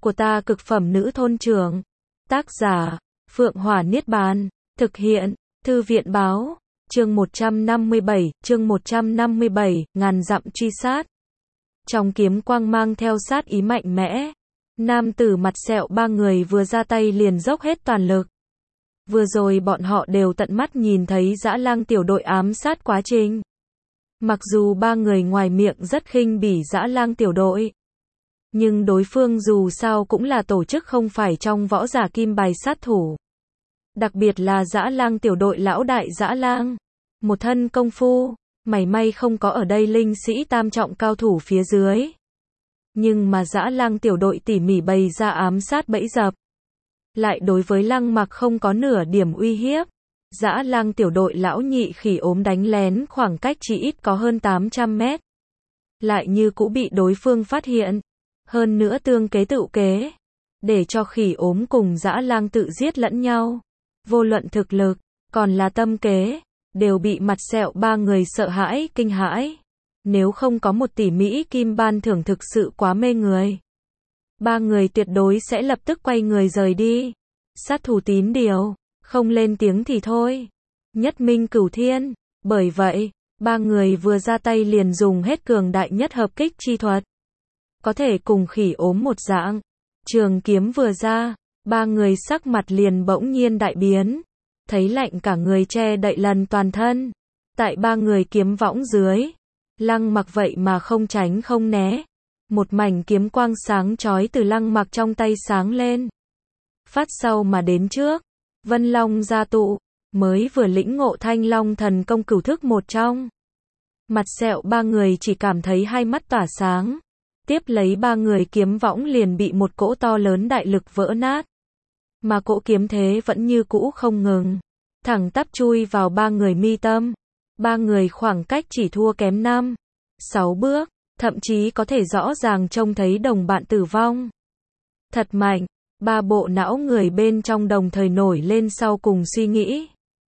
của ta cực phẩm nữ thôn trưởng. Tác giả, Phượng Hỏa Niết Bàn. Thực hiện, Thư viện báo. Chương 157, ngàn dặm truy sát. Trong kiếm quang mang theo sát ý mạnh mẽ. Nam tử mặt sẹo ba người vừa ra tay liền dốc hết toàn lực. Vừa rồi bọn họ đều tận mắt nhìn thấy dã lang tiểu đội ám sát quá trình. Mặc dù ba người ngoài miệng rất khinh bỉ dã lang tiểu đội, nhưng đối phương dù sao cũng là tổ chức không phải trong võ giả kim bài sát thủ. Đặc biệt là dã lang tiểu đội lão đại dã lang. Một thân công phu, mảy may không có ở đây linh sĩ tam trọng cao thủ phía dưới. Nhưng mà dã lang tiểu đội tỉ mỉ bày ra ám sát bẫy dập. Lại đối với Lăng Mặc không có nửa điểm uy hiếp. Dã lang tiểu đội lão nhị khỉ ốm đánh lén khoảng cách chỉ ít có hơn 800 mét. Lại như cũ bị đối phương phát hiện. Hơn nữa tương kế tự kế. Để cho khỉ ốm cùng dã lang tự giết lẫn nhau. Vô luận thực lực, còn là tâm kế, đều bị mặt sẹo ba người sợ hãi, kinh hãi. Nếu không có một tỷ Mỹ kim ban thưởng thực sự quá mê người. Ba người tuyệt đối sẽ lập tức quay người rời đi. Sát thủ tín điều, không lên tiếng thì thôi. Nhất minh cửu thiên. Bởi vậy, ba người vừa ra tay liền dùng hết cường đại nhất hợp kích chi thuật. Có thể cùng khỉ ốm một dạng. Trường kiếm vừa ra, ba người sắc mặt liền bỗng nhiên đại biến. Thấy lạnh cả người che đậy lần toàn thân. Tại ba người kiếm võng dưới, Lăng Mặc vậy mà không tránh không né. Một mảnh kiếm quang sáng chói từ Lăng Mặc trong tay sáng lên. Phát sau mà đến trước, Vân Long gia tụ, mới vừa lĩnh ngộ Thanh Long thần công cửu thức một trong. Mặt sẹo ba người chỉ cảm thấy hai mắt tỏa sáng. Tiếp lấy ba người kiếm võng liền bị một cỗ to lớn đại lực vỡ nát. Mà cỗ kiếm thế vẫn như cũ không ngừng. Thẳng tắp chui vào ba người mi tâm. Ba người khoảng cách chỉ thua kém 5-6 bước. Thậm chí có thể rõ ràng trông thấy đồng bạn tử vong. Thật mạnh. Ba bộ não người bên trong đồng thời nổi lên sau cùng suy nghĩ.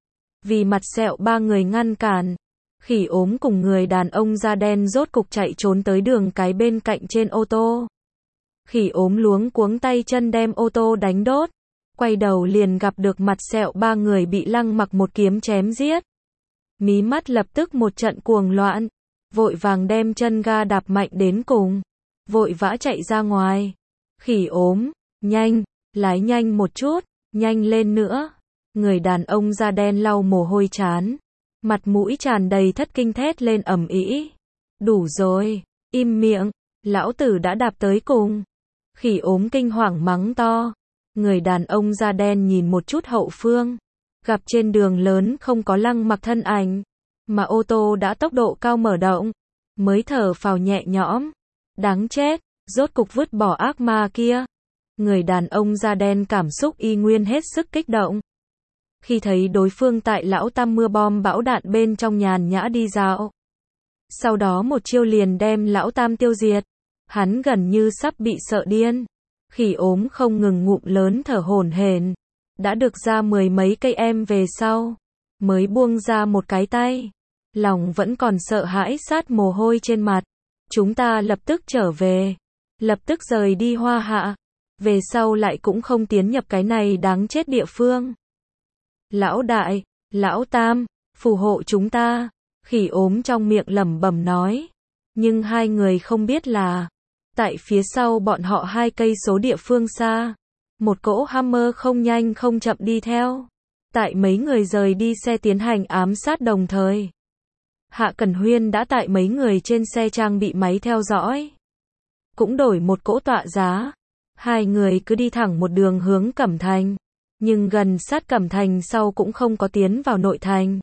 Vì mặt sẹo ba người ngăn cản. Khỉ ốm cùng người đàn ông da đen rốt cục chạy trốn tới đường cái bên cạnh trên ô tô. Khỉ ốm luống cuống tay chân đem ô tô đánh đốt. Quay đầu liền gặp được mặt sẹo ba người bị Lăng Mặc một kiếm chém giết. Mí mắt lập tức một trận cuồng loạn. Vội vàng đem chân ga đạp mạnh đến cùng. Vội vã chạy ra ngoài. Khỉ ốm, nhanh, lái nhanh một chút, nhanh lên nữa. Người đàn ông da đen lau mồ hôi chán. Mặt mũi tràn đầy thất kinh thét lên ầm ĩ. Đủ rồi, im miệng, lão tử đã đạp tới cùng. Khỉ ốm kinh hoàng mắng to. Người đàn ông da đen nhìn một chút hậu phương. Gặp trên đường lớn không có Lăng Mặc thân ảnh. Mà ô tô đã tốc độ cao mở động. Mới thở phào nhẹ nhõm. Đáng chết, rốt cục vứt bỏ ác ma kia. Người đàn ông da đen cảm xúc y nguyên hết sức kích động. Khi thấy đối phương tại lão tam mưa bom bão đạn bên trong nhàn nhã đi dạo. Sau đó một chiêu liền đem lão tam tiêu diệt. Hắn gần như sắp bị sợ điên. Khỉ ốm không ngừng ngụm lớn thở hổn hển. Đã được ra 10 mấy cây em về sau. Mới buông ra một cái tay. Lòng vẫn còn sợ hãi sát mồ hôi trên mặt. Chúng ta lập tức trở về. Lập tức rời đi Hoa Hạ. Về sau lại cũng không tiến nhập cái này đáng chết địa phương. Lão đại, lão tam, phù hộ chúng ta. Khỉ ốm trong miệng lẩm bẩm nói. Nhưng hai người không biết là, tại phía sau bọn họ 2 cây số địa phương xa, một cỗ Hammer không nhanh không chậm đi theo. Tại mấy người rời đi xe tiến hành ám sát đồng thời. Hạ Cẩn Huyên đã tại mấy người trên xe trang bị máy theo dõi. Cũng đổi một cỗ tọa giá. Hai người cứ đi thẳng một đường hướng Cẩm Thành. Nhưng gần sát Cẩm Thành sau cũng không có tiến vào nội thành.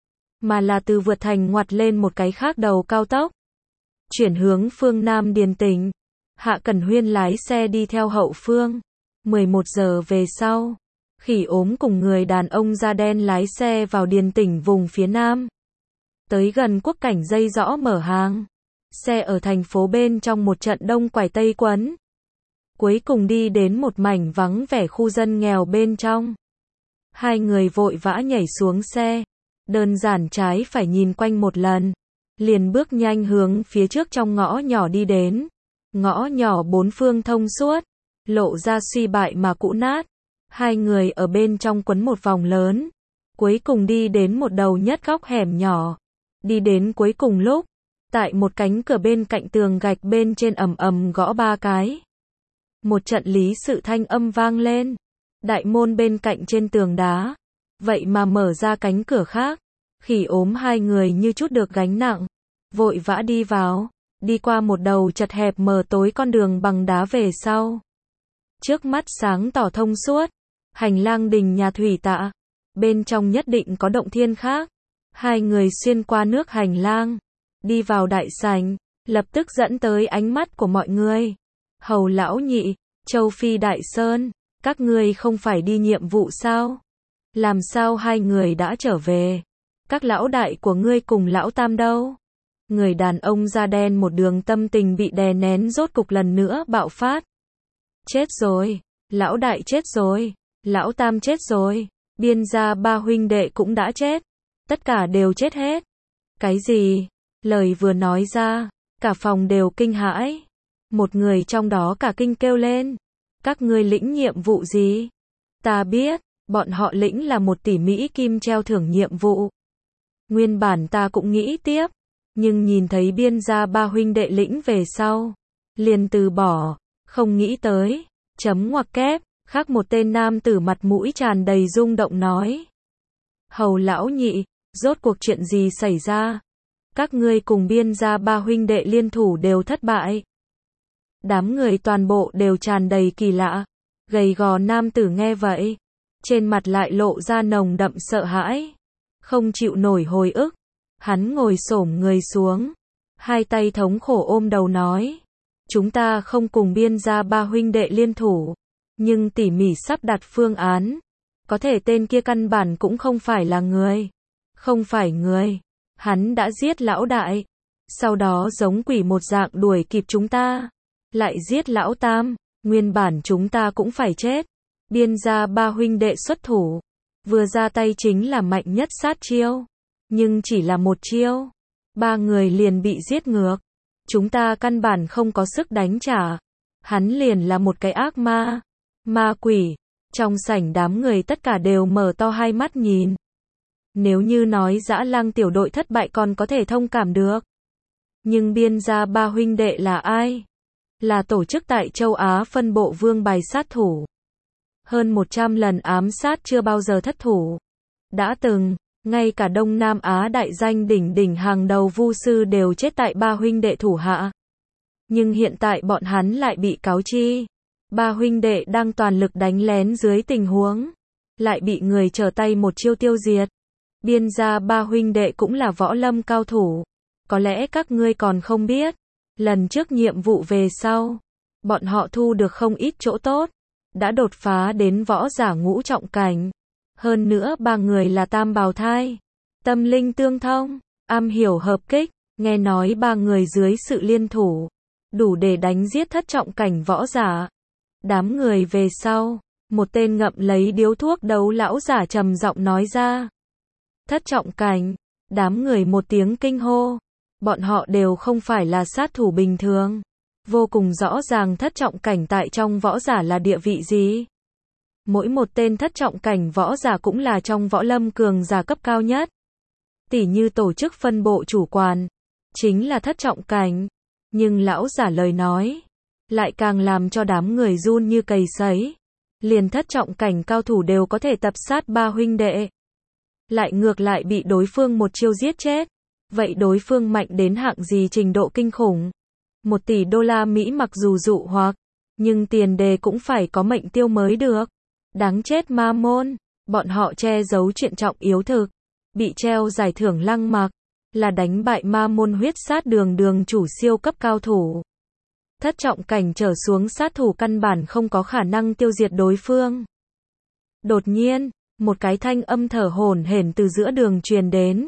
Mà là từ vượt thành ngoặt lên một cái khác đầu cao tốc. Chuyển hướng phương Nam Điền tỉnh. Hạ Cẩn Huyên lái xe đi theo hậu phương. 11 giờ về sau. Khỉ ốm cùng người đàn ông da đen lái xe vào Điền tỉnh vùng phía Nam. Tới gần quốc cảnh dây rõ mở hàng. Xe ở thành phố bên trong một trận đông quải tây quấn. Cuối cùng đi đến một mảnh vắng vẻ khu dân nghèo bên trong. Hai người vội vã nhảy xuống xe. Đơn giản trái phải nhìn quanh một lần. Liền bước nhanh hướng phía trước trong ngõ nhỏ đi đến. Ngõ nhỏ 4 phương thông suốt. lộ ra suy bại mà cũ nát. Hai người ở bên trong quấn một vòng lớn, cuối cùng đi đến một đầu nhất góc hẻm nhỏ. Đi đến cuối cùng lúc, tại một cánh cửa bên cạnh tường gạch bên trên ầm ầm gõ 3 cái. Một trận lý sự thanh âm vang lên. Đại môn bên cạnh trên tường đá, vậy mà mở ra cánh cửa khác. Khỉ ốm hai người như chút được gánh nặng, vội vã đi vào, đi qua một đầu chật hẹp mờ tối con đường bằng đá về sau. Trước mắt sáng tỏ thông suốt, hành lang đình nhà thủy tạ, bên trong nhất định có động thiên khác. Hai người xuyên qua nước hành lang, đi vào đại sảnh, lập tức dẫn tới ánh mắt của mọi người. Hầu lão nhị, Châu Phi Đại Sơn, các ngươi không phải đi nhiệm vụ sao? Làm sao hai người đã trở về? Các lão đại của ngươi cùng lão tam đâu? Người đàn ông da đen một đường tâm tình bị đè nén rốt cục lần nữa bạo phát. Chết rồi, lão đại chết rồi, lão tam chết rồi, Biên gia ba huynh đệ cũng đã chết. Tất cả đều chết hết. Cái gì? Lời vừa nói ra, cả phòng đều kinh hãi. Một người trong đó cả kinh kêu lên. Các ngươi lĩnh nhiệm vụ gì? Ta biết, bọn họ lĩnh là 1 tỷ Mỹ kim treo thưởng nhiệm vụ. Nguyên bản ta cũng nghĩ tiếp, nhưng nhìn thấy Biên gia ba huynh đệ lĩnh về sau, liền từ bỏ, không nghĩ tới. Chấm ngoặc kép, khác một tên nam tử mặt mũi tràn đầy rung động nói. Hầu lão nhị, rốt cuộc chuyện gì xảy ra? Các ngươi cùng Biên gia ba huynh đệ liên thủ đều thất bại. Đám người toàn bộ đều tràn đầy kỳ lạ. Gầy gò nam tử nghe vậy, trên mặt lại lộ ra nồng đậm sợ hãi, không chịu nổi hồi ức. Hắn ngồi xổm người xuống, hai tay thống khổ ôm đầu nói. Chúng ta không cùng Biên gia ba huynh đệ liên thủ, nhưng tỉ mỉ sắp đặt phương án. Có thể tên kia căn bản cũng không phải là người. Không phải người. Hắn đã giết lão đại. Sau đó giống quỷ một dạng đuổi kịp chúng ta. Lại giết lão tam. Nguyên bản chúng ta cũng phải chết. Biên gia ba huynh đệ xuất thủ. Vừa ra tay chính là mạnh nhất sát chiêu. Nhưng chỉ là một chiêu. 3 người liền bị giết ngược. Chúng ta căn bản không có sức đánh trả. Hắn liền là một cái ác ma. Ma quỷ. Trong sảnh đám người tất cả đều mở to hai mắt nhìn. Nếu như nói Dã Lang tiểu đội thất bại còn có thể thông cảm được. Nhưng Biên gia ba huynh đệ là ai? Là tổ chức tại châu Á phân bộ vương bài sát thủ. Hơn 100 lần ám sát chưa bao giờ thất thủ. Đã từng, ngay cả Đông Nam Á đại danh đỉnh đỉnh hàng đầu vu sư đều chết tại ba huynh đệ thủ hạ. Nhưng hiện tại bọn hắn lại bị cáo chi. Ba huynh đệ đang toàn lực đánh lén dưới tình huống. Lại bị người trở tay một chiêu tiêu diệt. Biên gia ba huynh đệ cũng là võ lâm cao thủ. Có lẽ các ngươi còn không biết. Lần trước nhiệm vụ về sau, bọn họ thu được không ít chỗ tốt. Đã đột phá đến võ giả ngũ trọng cảnh. Hơn nữa 3 người là tam bào thai. Tâm linh tương thông, am hiểu hợp kích. Nghe nói 3 người dưới sự liên thủ, đủ để đánh giết thất trọng cảnh võ giả. Đám người về sau, một tên ngậm lấy điếu thuốc đấu lão giả trầm giọng nói ra. Thất trọng cảnh, đám người một tiếng kinh hô. Bọn họ đều không phải là sát thủ bình thường. Vô cùng rõ ràng thất trọng cảnh tại trong võ giả là địa vị gì. Mỗi một tên thất trọng cảnh võ giả cũng là trong võ lâm cường giả cấp cao nhất. Tỉ như tổ chức phân bộ chủ quản, chính là thất trọng cảnh. Nhưng lão giả lời nói, lại càng làm cho đám người run như cầy sấy. Liền thất trọng cảnh cao thủ đều có thể tập sát ba huynh đệ. Lại ngược lại bị đối phương một chiêu giết chết. Vậy đối phương mạnh đến hạng gì trình độ kinh khủng? 1 tỷ đô la Mỹ mặc dù dụ hoặc, nhưng tiền đề cũng phải có mệnh tiêu mới được. Đáng chết ma môn, bọn họ che giấu chuyện trọng yếu thực. Bị treo giải thưởng Lăng Mặc, là đánh bại ma môn huyết sát đường chủ siêu cấp cao thủ. Thất trọng cảnh trở xuống sát thủ căn bản không có khả năng tiêu diệt đối phương. Đột nhiên, một cái thanh âm thở hổn hển từ giữa đường truyền đến.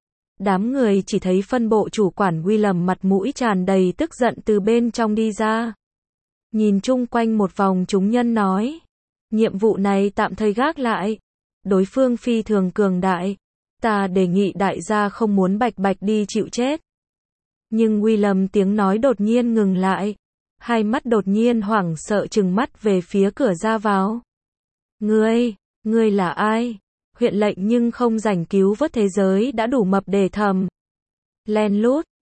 Đám người chỉ thấy phân bộ chủ quản William mặt mũi tràn đầy tức giận từ bên trong đi ra. Nhìn chung quanh một vòng chúng nhân nói. Nhiệm vụ này tạm thời gác lại. Đối phương phi thường cường đại. Ta đề nghị đại gia không muốn bạch bạch đi chịu chết. Nhưng William tiếng nói đột nhiên ngừng lại. hai mắt đột nhiên hoảng sợ trừng mắt về phía cửa ra vào. Ngươi là ai? Huyện lệnh nhưng không rảnh cứu vớt thế giới đã đủ mập để thầm. Len lút,